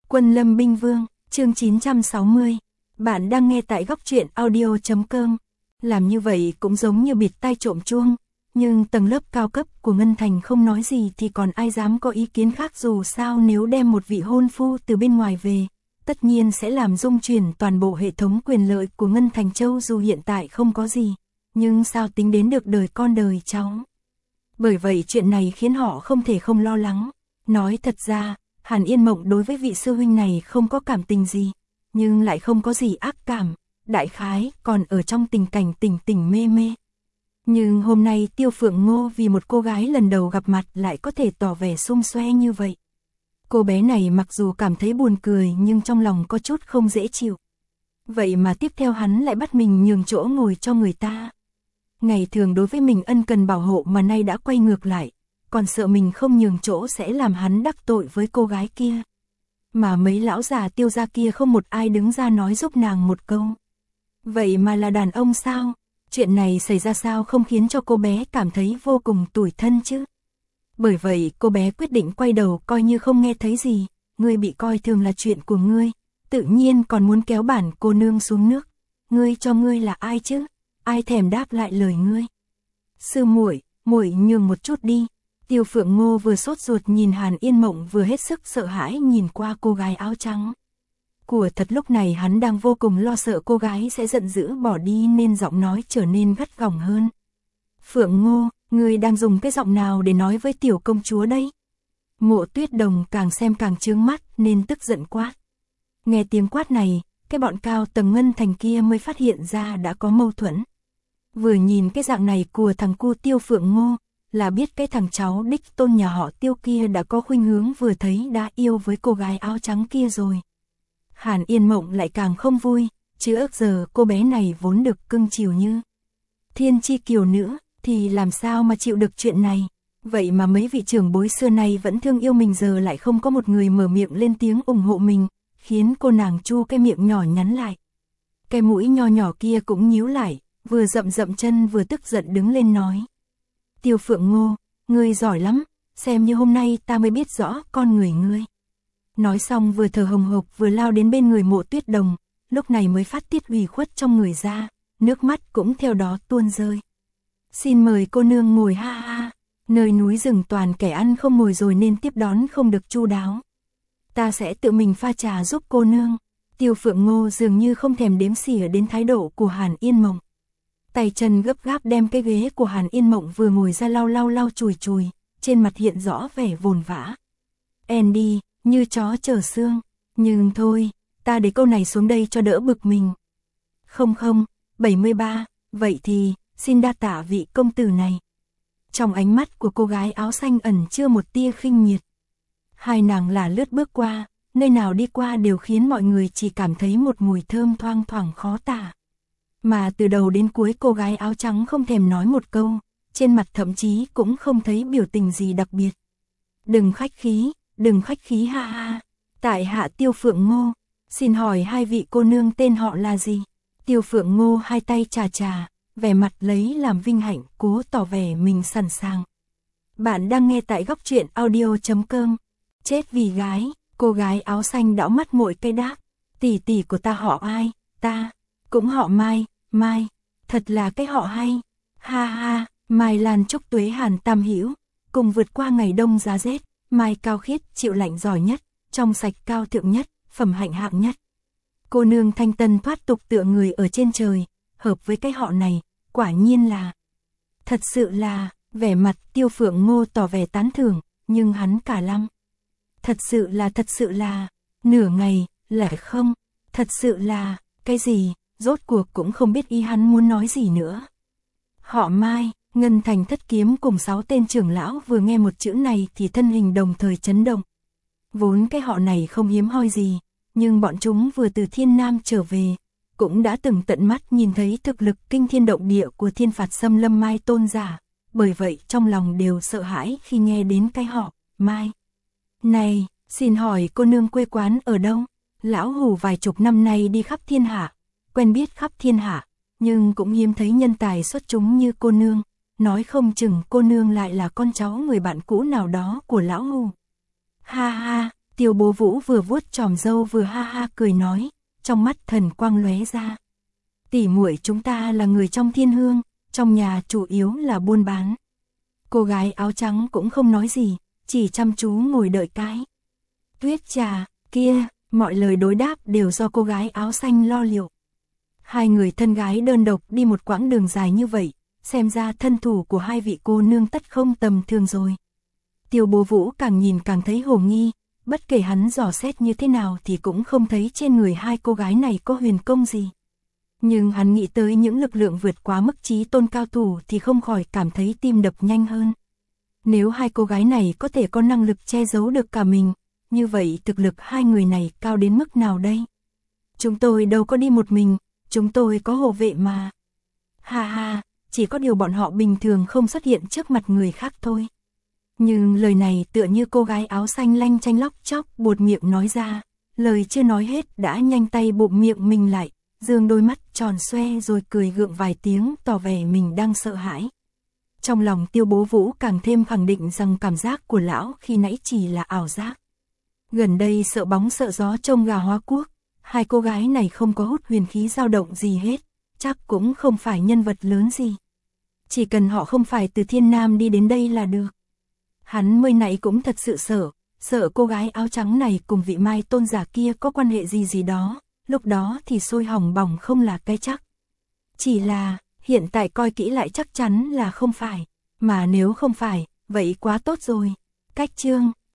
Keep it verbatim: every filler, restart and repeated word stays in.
Quân Lâm Binh Vương, chương chín trăm sáu mươi. Bạn đang nghe tại góc truyện audio chấm com. Làm như vậy cũng giống như bịt tai trộm chuông, nhưng tầng lớp cao cấp của Ngân Thành không nói gì thì còn ai dám có ý kiến khác, dù sao nếu đem một vị hôn phu từ bên ngoài về, tất nhiên sẽ làm rung chuyển toàn bộ hệ thống quyền lợi của Ngân Thành Châu, dù hiện tại không có gì, nhưng sao tính đến được đời con đời cháu. Bởi vậy chuyện này khiến họ không thể không lo lắng. Nói thật ra, Hàn Yên Mộng đối với vị sư huynh này không có cảm tình gì, nhưng lại không có gì ác cảm, đại khái còn ở trong tình cảnh tỉnh tỉnh mê mê. Nhưng hôm nay Tiêu Phượng Ngô vì một cô gái lần đầu gặp mặt lại có thể tỏ vẻ xung xoe như vậy. Cô bé này mặc dù cảm thấy buồn cười nhưng trong lòng có chút không dễ chịu. Vậy mà tiếp theo hắn lại bắt mình nhường chỗ ngồi cho người ta. Ngày thường đối với mình ân cần bảo hộ mà nay đã quay ngược lại, còn sợ mình không nhường chỗ sẽ làm hắn đắc tội với cô gái kia. Mà mấy lão già Tiêu gia kia không một ai đứng ra nói giúp nàng một câu. Vậy mà là đàn ông sao? Chuyện này xảy ra sao không khiến cho cô bé cảm thấy vô cùng tủi thân chứ? Bởi vậy cô bé quyết định quay đầu coi như không nghe thấy gì. Ngươi bị coi thường là chuyện của ngươi, tự nhiên còn muốn kéo bản cô nương xuống nước. Ngươi cho ngươi là ai chứ? Ai thèm đáp lại lời ngươi? Sư muội, muội nhường một chút đi. Tiêu Phượng Ngô vừa sốt ruột nhìn Hàn Yên Mộng vừa hết sức sợ hãi nhìn qua cô gái áo trắng. Của thật lúc này hắn đang vô cùng lo sợ cô gái sẽ giận dữ bỏ đi nên giọng nói trở nên gắt gỏng hơn. Phượng Ngô, ngươi đang dùng cái giọng nào để nói với tiểu công chúa đây? Mộ Tuyết Đồng càng xem càng chướng mắt nên tức giận quát. Nghe tiếng quát này, cái bọn cao tầng Ngân Thành kia mới phát hiện ra đã có mâu thuẫn. Vừa nhìn cái dạng này của thằng cu Tiêu Phượng Ngô, là biết cái thằng cháu đích tôn nhà họ Tiêu kia đã có khuynh hướng vừa thấy đã yêu với cô gái áo trắng kia rồi. Hàn Yên Mộng lại càng không vui, chứ ước giờ cô bé này vốn được cưng chiều như thiên chi kiều nữ, thì làm sao mà chịu được chuyện này. Vậy mà mấy vị trưởng bối xưa này vẫn thương yêu mình giờ lại không có một người mở miệng lên tiếng ủng hộ mình, khiến cô nàng chu cái miệng nhỏ nhắn lại. Cái mũi nho nhỏ kia cũng nhíu lại, vừa rậm rậm chân vừa tức giận đứng lên nói. Tiêu Phượng Ngô, ngươi giỏi lắm, xem như hôm nay ta mới biết rõ con người ngươi. Nói xong vừa thở hồng hộc vừa lao đến bên người Mộ Tuyết Đồng, lúc này mới phát tiết ủy khuất trong người ra, nước mắt cũng theo đó tuôn rơi. Xin mời cô nương ngồi, ha ha, nơi núi rừng toàn kẻ ăn không ngồi rồi nên tiếp đón không được chu đáo. Ta sẽ tự mình pha trà giúp cô nương. Tiêu Phượng Ngô dường như không thèm đếm xỉa đến thái độ của Hàn Yên Mộng. Tay chân gấp gáp đem cái ghế của Hàn Yên Mộng vừa ngồi ra lau lau lau chùi chùi, trên mặt hiện rõ vẻ vồn vã. Andy, như chó chờ xương, nhưng thôi, ta để câu này xuống đây cho đỡ bực mình. Không không, bảy mươi ba, vậy thì, xin đa tạ vị công tử này. Trong ánh mắt của cô gái áo xanh ẩn chưa một tia khinh miệt. Hai nàng là lướt bước qua, nơi nào đi qua đều khiến mọi người chỉ cảm thấy một mùi thơm thoang thoảng khó tả. Mà từ đầu đến cuối cô gái áo trắng không thèm nói một câu, trên mặt thậm chí cũng không thấy biểu tình gì đặc biệt. Đừng khách khí, đừng khách khí, ha ha. Tại hạ Tiêu Phượng Ngô, xin hỏi hai vị cô nương tên họ là gì? Tiêu Phượng Ngô hai tay chà chà, vẻ mặt lấy làm vinh hạnh, cố tỏ vẻ mình sẵn sàng. Bạn đang nghe tại góc truyện audio chấm com. Chết vì gái, cô gái áo xanh đảo mắt mội cây đáp. Tỷ tỷ của ta họ ai? Ta cũng họ Mai, Mai, thật là cái họ hay. Ha ha, Mai Lan Trúc Tuế Hàn Tam Hữu, cùng vượt qua ngày đông giá rét, Mai cao khiết, chịu lạnh giỏi nhất, trong sạch cao thượng nhất, phẩm hạnh hạng nhất. Cô nương thanh tân thoát tục tựa người ở trên trời, hợp với cái họ này, quả nhiên là. Thật sự là, vẻ mặt Tiêu Phượng Ngô tỏ vẻ tán thưởng, nhưng hắn cả lăm. Thật sự là thật sự là, nửa ngày, lại không, thật sự là, cái gì, rốt cuộc cũng không biết ý hắn muốn nói gì nữa. Họ Mai, Ngân Thành Thất Kiếm cùng sáu tên trưởng lão vừa nghe một chữ này thì thân hình đồng thời chấn động. Vốn cái họ này không hiếm hoi gì, nhưng bọn chúng vừa từ Thiên Nam trở về, cũng đã từng tận mắt nhìn thấy thực lực kinh thiên động địa của Thiên Phạt Xâm Lâm Mai tôn giả, bởi vậy trong lòng đều sợ hãi khi nghe đến cái họ Mai. Này, xin hỏi cô nương quê quán ở đâu? Lão hủ vài chục năm nay đi khắp thiên hạ, quen biết khắp thiên hạ, nhưng cũng hiếm thấy nhân tài xuất chúng như cô nương, nói không chừng cô nương lại là con cháu người bạn cũ nào đó của lão hủ. Ha ha, Tiêu Bố Vũ vừa vuốt chòm râu vừa ha ha cười nói, trong mắt thần quang lóe ra. Tỷ muội chúng ta là người trong thiên hương, trong nhà chủ yếu là buôn bán. Cô gái áo trắng cũng không nói gì, chỉ chăm chú ngồi đợi cái. Tuyết trà, kia, mọi lời đối đáp đều do cô gái áo xanh lo liệu. Hai người thân gái đơn độc đi một quãng đường dài như vậy, xem ra thân thủ của hai vị cô nương tất không tầm thường rồi. Tiêu Bố Vũ càng nhìn càng thấy hồ nghi, bất kể hắn dò xét như thế nào thì cũng không thấy trên người hai cô gái này có huyền công gì. Nhưng hắn nghĩ tới những lực lượng vượt quá mức trí tôn cao thủ thì không khỏi cảm thấy tim đập nhanh hơn. Nếu hai cô gái này có thể có năng lực che giấu được cả mình, như vậy thực lực hai người này cao đến mức nào đây? Chúng tôi đâu có đi một mình, chúng tôi có hộ vệ mà. Ha ha, chỉ có điều bọn họ bình thường không xuất hiện trước mặt người khác thôi. Nhưng lời này tựa như cô gái áo xanh lanh chanh lóc chóc buột miệng nói ra, lời chưa nói hết đã nhanh tay bụm miệng mình lại, dương đôi mắt tròn xoe rồi cười gượng vài tiếng tỏ vẻ mình đang sợ hãi. Trong lòng Tiêu Bố Vũ càng thêm khẳng định rằng cảm giác của lão khi nãy chỉ là ảo giác. Gần đây sợ bóng sợ gió trông gà hóa cuốc, hai cô gái này không có hút huyền khí dao động gì hết, chắc cũng không phải nhân vật lớn gì. Chỉ cần họ không phải từ Thiên Nam đi đến đây là được. Hắn mới nãy cũng thật sự sợ, sợ cô gái áo trắng này cùng vị Mai tôn giả kia có quan hệ gì gì đó, lúc đó thì sôi hỏng bỏng không là cái chắc. Chỉ là, hiện tại coi kỹ lại chắc chắn là không phải, mà nếu không phải, vậy quá tốt rồi. Cách chương